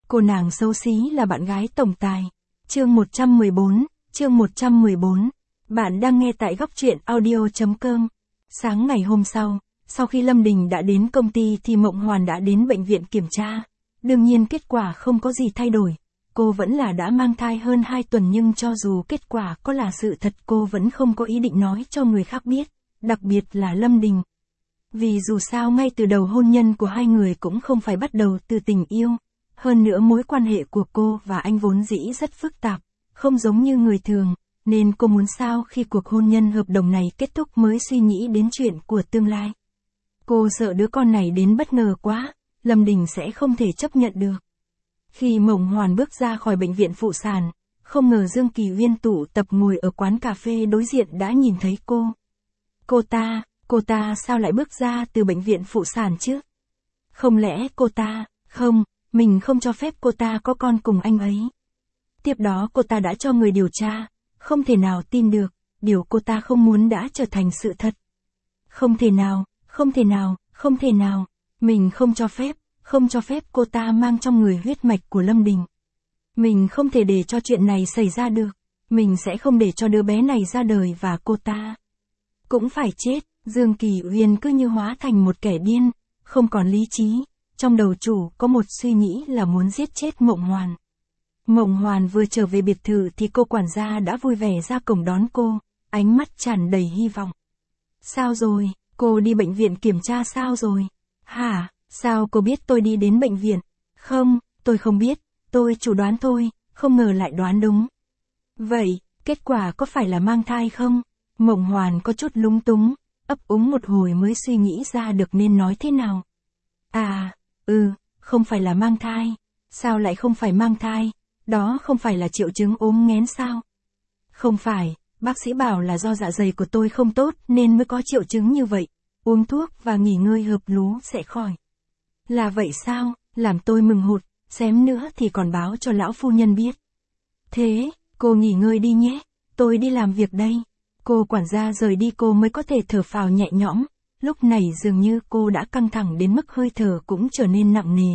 Cô nàng xấu xí là bạn gái tổng tài. Chương 114. Bạn đang nghe tại góc truyện audio.com. Sáng ngày hôm sau khi Lâm Đình đã đến công ty thì Mộng Hoàn đã đến bệnh viện kiểm tra. Đương nhiên kết quả không có gì thay đổi. Cô vẫn là đã mang thai hơn 2 tuần, nhưng cho dù kết quả có là sự thật, cô vẫn không có ý định nói cho người khác biết, đặc biệt là Lâm Đình. Vì dù sao ngay từ đầu hôn nhân của hai người cũng không phải bắt đầu từ tình yêu. Hơn nữa mối quan hệ của cô và anh vốn dĩ rất phức tạp, không giống như người thường, nên cô muốn sau khi cuộc hôn nhân hợp đồng này kết thúc mới suy nghĩ đến chuyện của tương lai. Cô sợ đứa con này đến bất ngờ quá, Lâm Đình sẽ không thể chấp nhận được. Khi Mộng Hoàn bước ra khỏi bệnh viện phụ sản, không ngờ Dương Kỳ Uyên tụ tập ngồi ở quán cà phê đối diện đã nhìn thấy cô. Cô ta sao lại bước ra từ bệnh viện phụ sản chứ? Không lẽ không, mình không cho phép cô ta có con cùng anh ấy. Tiếp đó cô ta đã cho người điều tra, không thể nào tin được, điều cô ta không muốn đã trở thành sự thật. Không thể nào, mình không cho phép cô ta mang trong người huyết mạch của Lâm Đình. Mình không thể để cho chuyện này xảy ra được, mình sẽ không để cho đứa bé này ra đời và cô ta cũng phải chết. Dương Kỳ Uyên cứ như hóa thành một kẻ điên, không còn lý trí, trong đầu chủ có một suy nghĩ là muốn giết chết Mộng Hoàn. Mộng Hoàn vừa trở về biệt thự thì cô quản gia đã vui vẻ ra cổng đón cô, ánh mắt tràn đầy hy vọng. Sao rồi, cô đi bệnh viện kiểm tra sao rồi? Hả, sao cô biết tôi đi đến bệnh viện? Không, tôi không biết, tôi chủ đoán thôi, không ngờ lại đoán đúng. Vậy, kết quả có phải là mang thai không? Mộng Hoàn có chút lúng túng, ấp úng một hồi mới suy nghĩ ra được nên nói thế nào. Không phải là mang thai. Sao lại không phải mang thai? Đó không phải là triệu chứng ốm nghén sao? Không phải, bác sĩ bảo là do dạ dày của tôi không tốt nên mới có triệu chứng như vậy. Uống thuốc và nghỉ ngơi hợp lú sẽ khỏi. Là vậy sao? Làm tôi mừng hụt, xém nữa thì còn báo cho lão phu nhân biết. Thế, cô nghỉ ngơi đi nhé, tôi đi làm việc đây. Cô quản gia rời đi cô mới có thể thở phào nhẹ nhõm. Lúc này dường như cô đã căng thẳng đến mức hơi thở cũng trở nên nặng nề.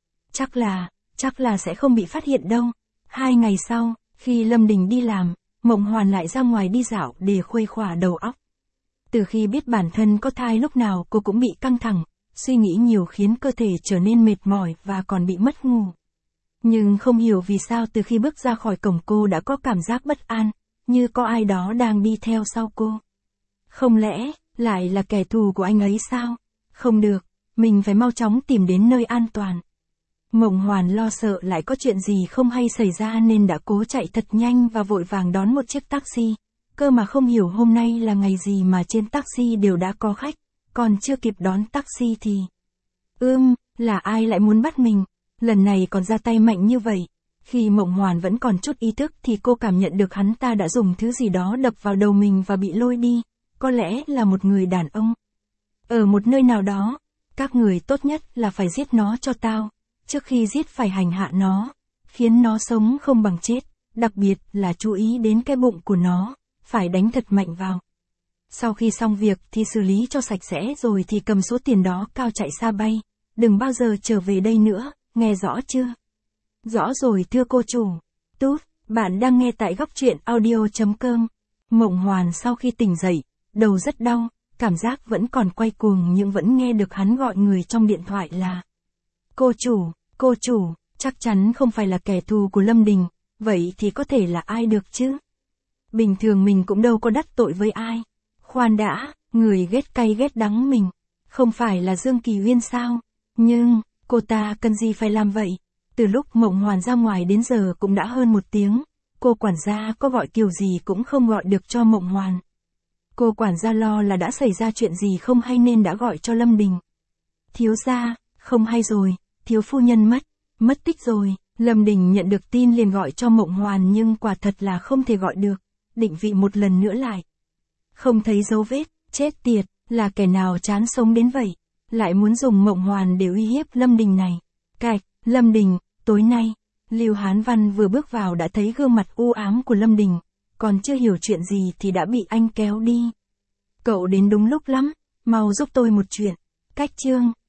Chắc là sẽ không bị phát hiện đâu. 2 ngày sau, khi Lâm Đình đi làm, Mộng Hoàn lại ra ngoài đi dạo để khuây khỏa đầu óc. Từ khi biết bản thân có thai lúc nào cô cũng bị căng thẳng, suy nghĩ nhiều khiến cơ thể trở nên mệt mỏi và còn bị mất ngủ. Nhưng không hiểu vì sao từ khi bước ra khỏi cổng cô đã có cảm giác bất an, như có ai đó đang đi theo sau cô. Không lẽ lại là kẻ thù của anh ấy sao? Không được, mình phải mau chóng tìm đến nơi an toàn. Mộng Hoàn lo sợ lại có chuyện gì không hay xảy ra nên đã cố chạy thật nhanh và vội vàng đón một chiếc taxi. Cơ mà không hiểu hôm nay là ngày gì mà trên taxi đều đã có khách, còn chưa kịp đón taxi thì... là ai lại muốn bắt mình? Lần này còn ra tay mạnh như vậy. Khi Mộng Hoàn vẫn còn chút ý thức thì cô cảm nhận được hắn ta đã dùng thứ gì đó đập vào đầu mình và bị lôi đi. Có lẽ là một người đàn ông. Ở một nơi nào đó, các người tốt nhất là phải giết nó cho tao. Trước khi giết phải hành hạ nó, khiến nó sống không bằng chết, đặc biệt là chú ý đến cái bụng của nó, phải đánh thật mạnh vào. Sau khi xong việc thì xử lý cho sạch sẽ rồi thì cầm số tiền đó cao chạy xa bay, đừng bao giờ trở về đây nữa, nghe rõ chưa? Rõ rồi thưa cô chủ. Tút, bạn đang nghe tại góc truyện audio.com. Mộng Hoàn sau khi tỉnh dậy, đầu rất đau, cảm giác vẫn còn quay cuồng nhưng vẫn nghe được hắn gọi người trong điện thoại là cô chủ, chắc chắn không phải là kẻ thù của Lâm Đình, vậy thì có thể là ai được chứ? Bình thường mình cũng đâu có đắc tội với ai. Khoan đã, người ghét cay ghét đắng mình, không phải là Dương Kỳ Uyên sao? Nhưng, cô ta cần gì phải làm vậy? Từ lúc Mộng Hoàn ra ngoài đến giờ cũng đã hơn 1 tiếng, cô quản gia có gọi kiểu gì cũng không gọi được cho Mộng Hoàn. Cô quản gia lo là đã xảy ra chuyện gì không hay nên đã gọi cho Lâm Đình. Thiếu gia, không hay rồi, thiếu phu nhân mất tích rồi. Lâm Đình nhận được tin liền gọi cho Mộng Hoàn nhưng quả thật là không thể gọi được, định vị một lần nữa lại. Không thấy dấu vết, chết tiệt, là kẻ nào chán sống đến vậy, lại muốn dùng Mộng Hoàn để uy hiếp Lâm Đình này. Cạch, Lâm Đình, tối nay, Lưu Hán Văn vừa bước vào đã thấy gương mặt u ám của Lâm Đình, còn chưa hiểu chuyện gì thì đã bị anh kéo đi. Cậu đến đúng lúc lắm, mau giúp tôi một chuyện. Cách chương.